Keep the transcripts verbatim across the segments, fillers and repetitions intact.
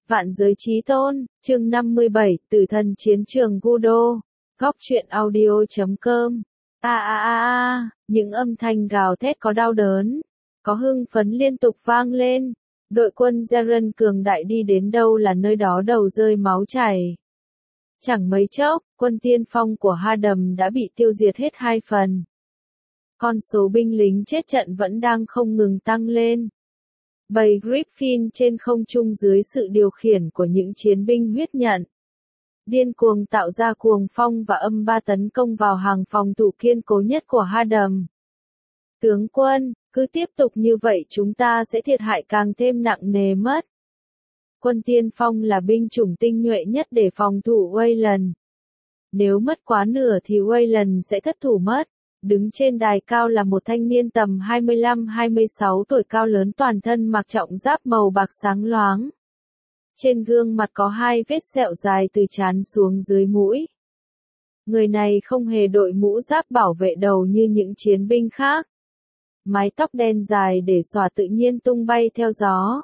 Vạn giới chí tôn, chương năm mươi bảy, Tử thần chiến trường Gudo. Góc truyện audio chấm com. A a a a, những âm thanh gào thét có đau đớn, có hưng phấn liên tục vang lên. Đội quân Zeren cường đại đi đến đâu là nơi đó đầu rơi máu chảy. Chẳng mấy chốc, quân tiên phong của Hadam đã bị tiêu diệt hết hai phần. Con số binh lính chết trận vẫn đang không ngừng tăng lên. Bầy Griffin trên không trung dưới sự điều khiển của những chiến binh huyết nhận, điên cuồng tạo ra cuồng phong và âm ba tấn công vào hàng phòng thủ kiên cố nhất của Hadam. Tướng quân, cứ tiếp tục như vậy chúng ta sẽ thiệt hại càng thêm nặng nề mất. Quân tiên phong là binh chủng tinh nhuệ nhất để phòng thủ Wayland. Nếu mất quá nửa thì Wayland sẽ thất thủ mất. Đứng trên đài cao là một thanh niên tầm hai mươi lăm hai mươi sáu tuổi cao lớn toàn thân mặc trọng giáp màu bạc sáng loáng. Trên gương mặt có hai vết sẹo dài từ trán xuống dưới mũi. Người này không hề đội mũ giáp bảo vệ đầu như những chiến binh khác. Mái tóc đen dài để xõa tự nhiên tung bay theo gió.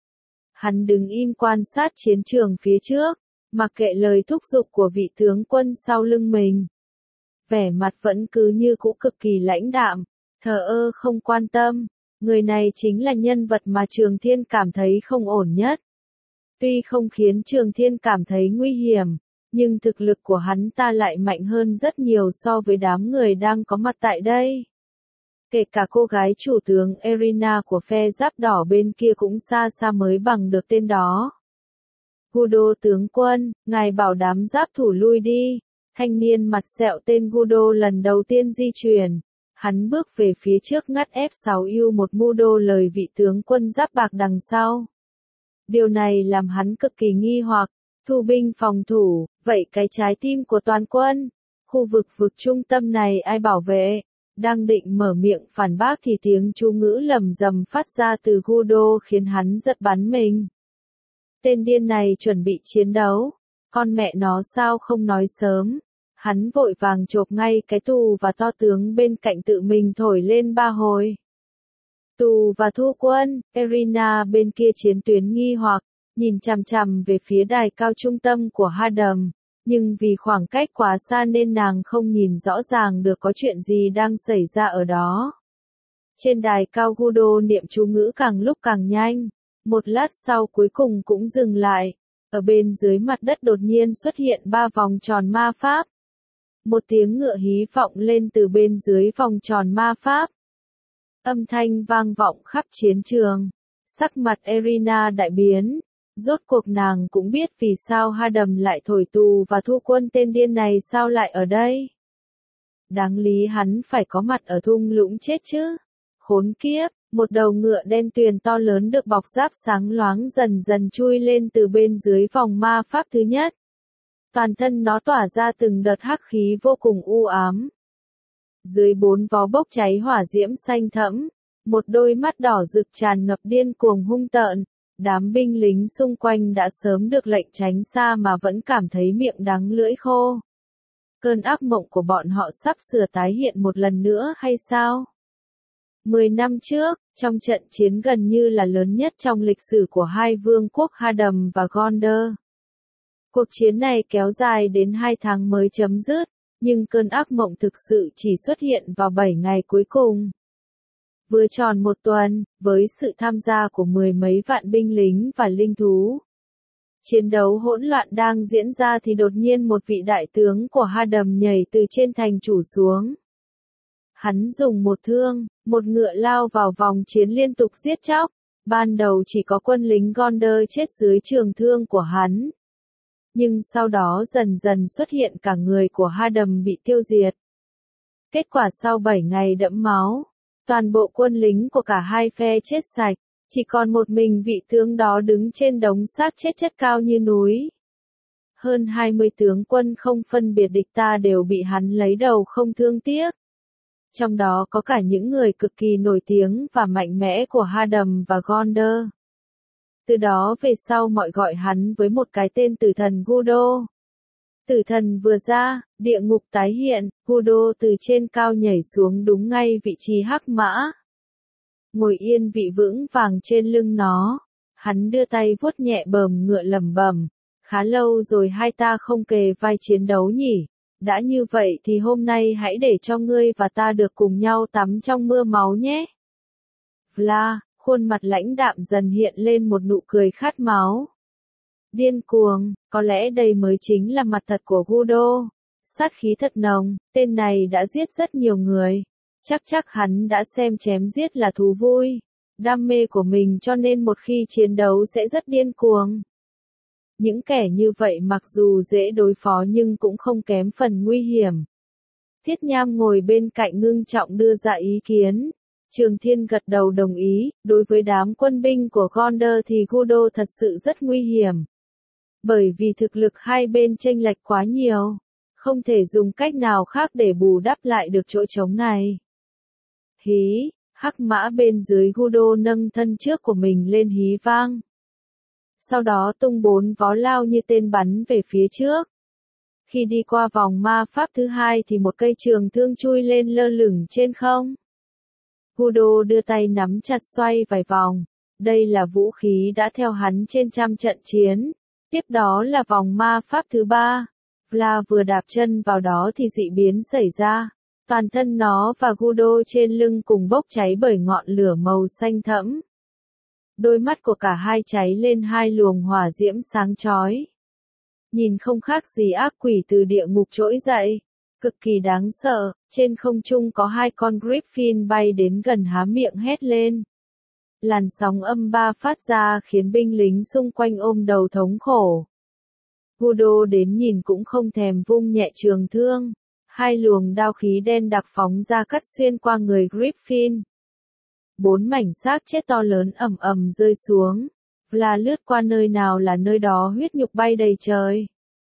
Hắn đứng im quan sát chiến trường phía trước, mặc kệ lời thúc giục của vị tướng quân sau lưng mình. Vẻ mặt vẫn cứ như cũ cực kỳ lãnh đạm, thờ ơ không quan tâm. Người này chính là nhân vật mà Trường Thiên cảm thấy không ổn nhất. Tuy không khiến Trường Thiên cảm thấy nguy hiểm, nhưng thực lực của hắn ta lại mạnh hơn rất nhiều so với đám người đang có mặt tại đây. Kể cả cô gái chủ tướng Erina của phe giáp đỏ bên kia cũng xa xa mới bằng được tên đó. Gudo tướng quân, ngài bảo đám giáp thủ lui đi. Thanh niên mặt sẹo tên Gudo lần đầu tiên di chuyển. Hắn bước về phía trước ngắt F sáu U một Mudo lời vị tướng quân giáp bạc đằng sau. Điều này làm hắn cực kỳ nghi hoặc. Thu binh phòng thủ, vậy cái trái tim của toàn quân, khu vực vực trung tâm này ai bảo vệ? Đang định mở miệng phản bác thì tiếng chú ngữ lầm rầm phát ra từ Gudo khiến hắn giật bắn mình. Tên điên này chuẩn bị chiến đấu. Con mẹ nó sao không nói sớm? Hắn vội vàng chộp ngay cái tù và to tướng bên cạnh tự mình thổi lên ba hồi. Tù và thu quân, Erina bên kia chiến tuyến nghi hoặc, nhìn chằm chằm về phía đài cao trung tâm của Hadam, nhưng vì khoảng cách quá xa nên nàng không nhìn rõ ràng được có chuyện gì đang xảy ra ở đó. Trên đài cao Gudo niệm chú ngữ càng lúc càng nhanh, một lát sau cuối cùng cũng dừng lại. Ở bên dưới mặt đất đột nhiên xuất hiện ba vòng tròn ma pháp. Một tiếng ngựa hí vọng lên từ bên dưới vòng tròn ma pháp. Âm thanh vang vọng khắp chiến trường. Sắc mặt Erina đại biến. Rốt cuộc nàng cũng biết vì sao Hadam lại thổi tù và thu quân tên điên này sao lại ở đây. Đáng lý hắn phải có mặt ở thung lũng chết chứ. Khốn kiếp, một đầu ngựa đen tuyền to lớn được bọc giáp sáng loáng dần dần chui lên từ bên dưới vòng ma pháp thứ nhất. Toàn thân nó tỏa ra từng đợt hắc khí vô cùng u ám. Dưới bốn vó bốc cháy hỏa diễm xanh thẫm, một đôi mắt đỏ rực tràn ngập điên cuồng hung tợn. Đám binh lính xung quanh đã sớm được lệnh tránh xa mà vẫn cảm thấy miệng đắng lưỡi khô. Cơn ác mộng của bọn họ sắp sửa tái hiện một lần nữa hay sao? Mười năm trước, trong trận chiến gần như là lớn nhất trong lịch sử của hai vương quốc Hadam và Gondor. Cuộc chiến này kéo dài đến hai tháng mới chấm dứt, nhưng cơn ác mộng thực sự chỉ xuất hiện vào bảy ngày cuối cùng. Vừa tròn một tuần, với sự tham gia của mười mấy vạn binh lính và linh thú. Chiến đấu hỗn loạn đang diễn ra thì đột nhiên một vị đại tướng của Hadam nhảy từ trên thành chủ xuống. Hắn dùng một thương, một ngựa lao vào vòng chiến liên tục giết chóc. Ban đầu chỉ có quân lính Gondor chết dưới trường thương của hắn. Nhưng sau đó dần dần xuất hiện cả người của Hadam bị tiêu diệt. Kết quả sau bảy ngày đẫm máu, toàn bộ quân lính của cả hai phe chết sạch, chỉ còn một mình vị tướng đó đứng trên đống xác chết chất cao như núi. Hơn hai mươi tướng quân không phân biệt địch ta đều bị hắn lấy đầu không thương tiếc. Trong đó có cả những người cực kỳ nổi tiếng và mạnh mẽ của Hadam và Gondor. Từ đó về sau mọi gọi hắn với một cái tên tử thần Gudo. Tử thần vừa ra, địa ngục tái hiện, Gudo từ trên cao nhảy xuống đúng ngay vị trí hắc mã. Ngồi yên vị vững vàng trên lưng nó. Hắn đưa tay vuốt nhẹ bờm ngựa lẩm bẩm, khá lâu rồi hai ta không kề vai chiến đấu nhỉ, đã như vậy thì hôm nay hãy để cho ngươi và ta được cùng nhau tắm trong mưa máu nhé. Vla, khuôn mặt lãnh đạm dần hiện lên một nụ cười khát máu. Điên cuồng, có lẽ đây mới chính là mặt thật của Gudo. Sát khí thật nồng, tên này đã giết rất nhiều người. Chắc chắc hắn đã xem chém giết là thú vui, đam mê của mình cho nên một khi chiến đấu sẽ rất điên cuồng. Những kẻ như vậy mặc dù dễ đối phó nhưng cũng không kém phần nguy hiểm. Thiết Nham ngồi bên cạnh ngưng trọng đưa ra ý kiến. Trường Thiên gật đầu đồng ý, đối với đám quân binh của Gondor thì Gudo thật sự rất nguy hiểm. Bởi vì thực lực hai bên chênh lệch quá nhiều, không thể dùng cách nào khác để bù đắp lại được chỗ trống này. Hí, hắc mã bên dưới Gudo nâng thân trước của mình lên hí vang. Sau đó tung bốn vó lao như tên bắn về phía trước. Khi đi qua vòng ma pháp thứ hai thì một cây trường thương chui lên lơ lửng trên không. Gudo đưa tay nắm chặt xoay vài vòng. Đây là vũ khí đã theo hắn trên trăm trận chiến. Tiếp đó là vòng ma pháp thứ ba. Vla vừa đạp chân vào đó thì dị biến xảy ra. Toàn thân nó và Gudo trên lưng cùng bốc cháy bởi ngọn lửa màu xanh thẫm. Đôi mắt của cả hai cháy lên hai luồng hỏa diễm sáng chói. Nhìn không khác gì ác quỷ từ địa ngục trỗi dậy. Cực kỳ đáng sợ, trên không trung có hai con Griffin bay đến gần há miệng hét lên. Làn sóng âm ba phát ra khiến binh lính xung quanh ôm đầu thống khổ. Gudo đến nhìn cũng không thèm vung nhẹ trường thương. Hai luồng đao khí đen đặc phóng ra cắt xuyên qua người Griffin. Bốn mảnh xác chết to lớn ầm ầm rơi xuống. Vla lướt qua nơi nào là nơi đó huyết nhục bay đầy trời.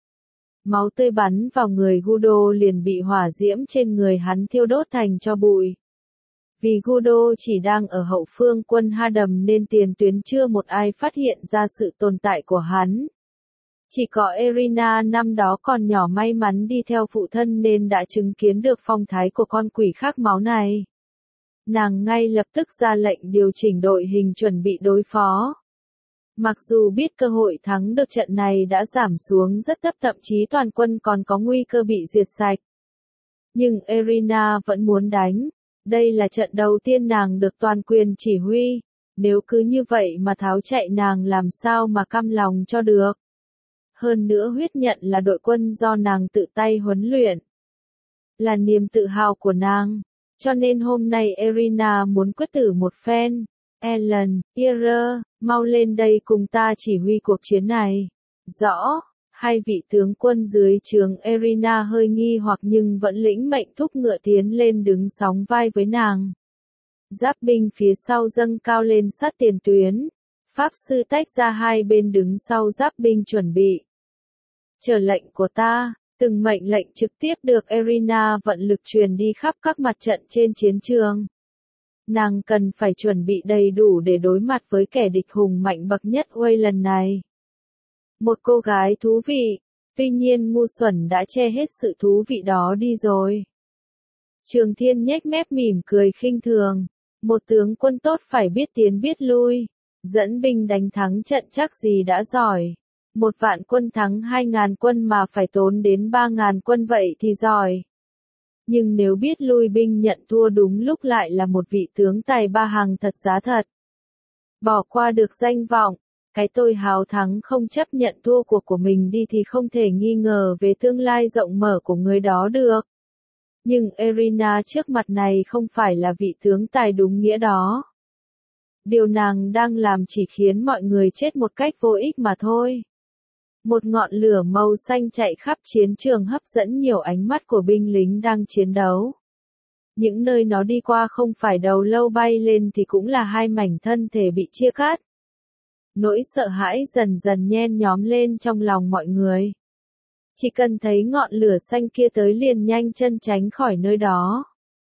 Máu tươi bắn vào người Gudo liền bị hỏa diễm trên người hắn thiêu đốt thành tro bụi. Vì Gudo chỉ đang ở hậu phương quân Ha Đầm nên tiền tuyến chưa một ai phát hiện ra sự tồn tại của hắn. Chỉ có Irina năm đó còn nhỏ may mắn đi theo phụ thân nên đã chứng kiến được phong thái của con quỷ khát máu này. Nàng ngay lập tức ra lệnh điều chỉnh đội hình chuẩn bị đối phó. Mặc dù biết cơ hội thắng được trận này đã giảm xuống rất thấp, thậm chí toàn quân còn có nguy cơ bị diệt sạch. Nhưng Irina vẫn muốn đánh. Đây là trận đầu tiên nàng được toàn quyền chỉ huy. Nếu cứ như vậy mà tháo chạy nàng làm sao mà cam lòng cho được. Hơn nữa huyết nhận là đội quân do nàng tự tay huấn luyện. Là niềm tự hào của nàng. Cho nên hôm nay Irina muốn quyết tử một phen. Ellen, Ira, mau lên đây cùng ta chỉ huy cuộc chiến này. Rõ, hai vị tướng quân dưới trướng Irina hơi nghi hoặc nhưng vẫn lĩnh mệnh thúc ngựa tiến lên đứng sóng vai với nàng. Giáp binh phía sau dâng cao lên sát tiền tuyến. Pháp sư tách ra hai bên đứng sau giáp binh chuẩn bị. Chờ lệnh của ta. Từng mệnh lệnh trực tiếp được Irina vận lực truyền đi khắp các mặt trận trên chiến trường. Nàng cần phải chuẩn bị đầy đủ để đối mặt với kẻ địch hùng mạnh bậc nhất Uây lần này. Một cô gái thú vị, tuy nhiên ngu xuẩn đã che hết sự thú vị đó đi rồi. Trường Thiên nhếch mép mỉm cười khinh thường. Một tướng quân tốt phải biết tiến biết lui. Dẫn binh đánh thắng trận chắc gì đã giỏi. Một vạn quân thắng hai ngàn quân mà phải tốn đến ba ngàn quân vậy thì giỏi. Nhưng nếu biết lui binh nhận thua đúng lúc lại là một vị tướng tài ba hàng thật giá thật. Bỏ qua được danh vọng, cái tôi hào thắng không chấp nhận thua cuộc của mình đi thì không thể nghi ngờ về tương lai rộng mở của người đó được. Nhưng Irina trước mặt này không phải là vị tướng tài đúng nghĩa đó. Điều nàng đang làm chỉ khiến mọi người chết một cách vô ích mà thôi. Một ngọn lửa màu xanh chạy khắp chiến trường hấp dẫn nhiều ánh mắt của binh lính đang chiến đấu. Những nơi nó đi qua không phải đầu lâu bay lên thì cũng là hai mảnh thân thể bị chia cắt. Nỗi sợ hãi dần dần nhen nhóm lên trong lòng mọi người. Chỉ cần thấy ngọn lửa xanh kia tới liền nhanh chân tránh khỏi nơi đó.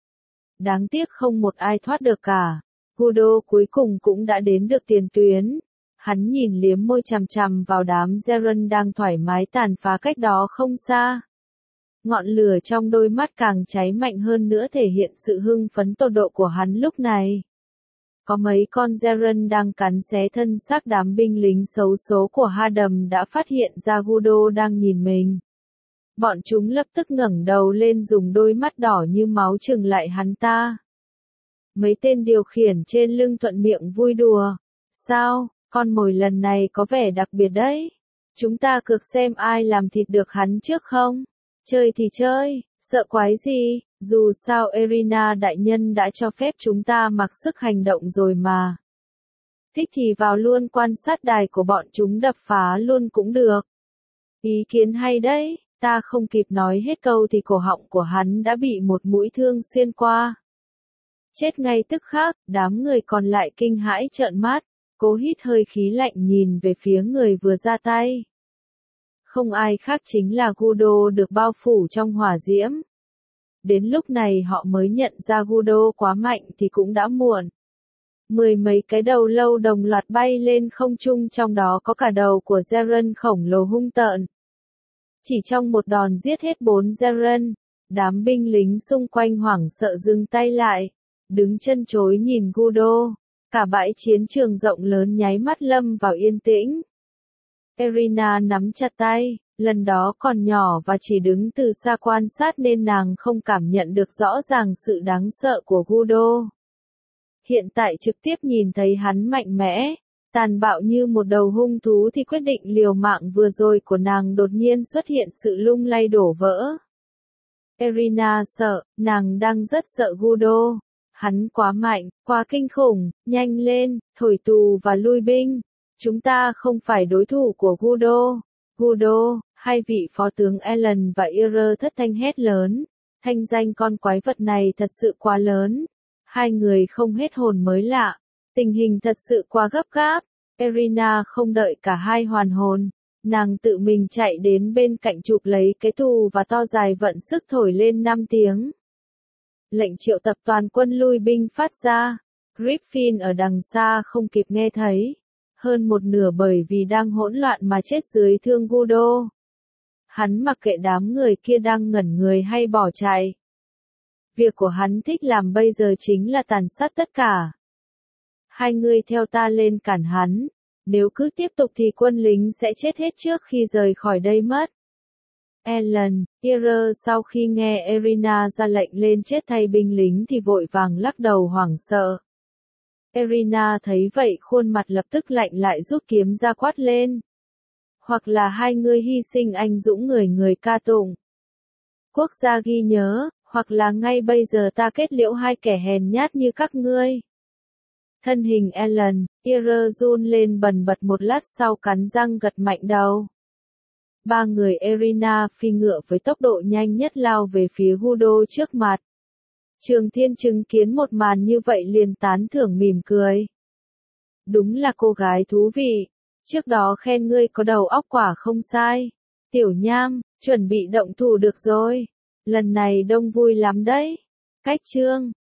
Đáng tiếc không một ai thoát được cả. Gudo cuối cùng cũng đã đến được tiền tuyến. Hắn nhìn liếm môi chằm chằm vào đám Zeren đang thoải mái tàn phá cách đó không xa. Ngọn lửa trong đôi mắt càng cháy mạnh hơn nữa thể hiện sự hưng phấn tột độ của hắn lúc này. có mấy con Zeren đang cắn xé thân xác đám binh lính xấu số của Hadam đã phát hiện ra Gudo đang nhìn mình. Bọn chúng lập tức ngẩng đầu lên dùng đôi mắt đỏ như máu trừng lại hắn ta. Mấy tên điều khiển trên lưng thuận miệng vui đùa. Sao, con mồi lần này có vẻ đặc biệt đấy. Chúng ta cược xem ai làm thịt được hắn trước không? Chơi thì chơi, sợ quái gì, dù sao Erina đại nhân đã cho phép chúng ta mặc sức hành động rồi mà. Thích thì vào luôn quan sát đài của bọn chúng đập phá luôn cũng được. Ý kiến hay đấy, ta không kịp nói hết câu thì cổ họng của hắn đã bị một mũi thương xuyên qua. Chết ngay tức khắc, đám người còn lại kinh hãi trợn mắt, cố hít hơi khí lạnh nhìn về phía người vừa ra tay. Không ai khác chính là Gudo được bao phủ trong hỏa diễm. Đến lúc này họ mới nhận ra Gudo quá mạnh thì cũng đã muộn. Mười mấy cái đầu lâu đồng loạt bay lên không trung, trong đó có cả đầu của Zeren khổng lồ hung tợn. Chỉ trong một đòn giết hết bốn Zeren, đám binh lính xung quanh hoảng sợ dừng tay lại, đứng chân chối nhìn Gudo. Cả bãi chiến trường rộng lớn nháy mắt lâm vào yên tĩnh. Erina nắm chặt tay, lần đó còn nhỏ và chỉ đứng từ xa quan sát nên nàng không cảm nhận được rõ ràng sự đáng sợ của Gudo. Hiện tại trực tiếp nhìn thấy hắn mạnh mẽ, tàn bạo như một đầu hung thú thì quyết định liều mạng vừa rồi của nàng đột nhiên xuất hiện sự lung lay đổ vỡ. Erina sợ, nàng đang rất sợ Gudo. Hắn quá mạnh, quá kinh khủng, nhanh lên, thổi tù và lui binh. Chúng ta không phải đối thủ của Gudo. Gudo, hai vị phó tướng Ellen và Ira thất thanh hét lớn. Thanh danh con quái vật này thật sự quá lớn. Hai người không hết hồn mới lạ. Tình hình thật sự quá gấp gáp. Erina không đợi cả hai hoàn hồn. Nàng tự mình chạy đến bên cạnh chụp lấy cái tù và to dài vận sức thổi lên năm tiếng. Lệnh triệu tập toàn quân lui binh phát ra. Griffin ở đằng xa không kịp nghe thấy. Hơn một nửa bởi vì đang hỗn loạn mà chết dưới thương Gudo. Hắn mặc kệ đám người kia đang ngẩn người hay bỏ chạy. Việc của hắn thích làm bây giờ chính là tàn sát tất cả. Hai người theo ta lên cản hắn. Nếu cứ tiếp tục thì quân lính sẽ chết hết trước khi rời khỏi đây mất. Ellen, Ira sau khi nghe Erina ra lệnh lên chết thay binh lính thì vội vàng lắc đầu hoảng sợ. Erina thấy vậy khuôn mặt lập tức lạnh lại rút kiếm ra quát lên. Hoặc là hai ngươi hy sinh anh dũng người người ca tụng. Quốc gia ghi nhớ, hoặc là ngay bây giờ ta kết liễu hai kẻ hèn nhát như các ngươi. Thân hình Ellen, Ira run lên bần bật một lát sau cắn răng gật mạnh đầu. Ba người Erina phi ngựa với tốc độ nhanh nhất lao về phía Gudo trước mặt. Trường Thiên chứng kiến một màn như vậy liền tán thưởng mỉm cười. Đúng là cô gái thú vị. Trước đó khen ngươi có đầu óc quả không sai. Tiểu Nham, chuẩn bị động thủ được rồi. Lần này đông vui lắm đấy. Cách chương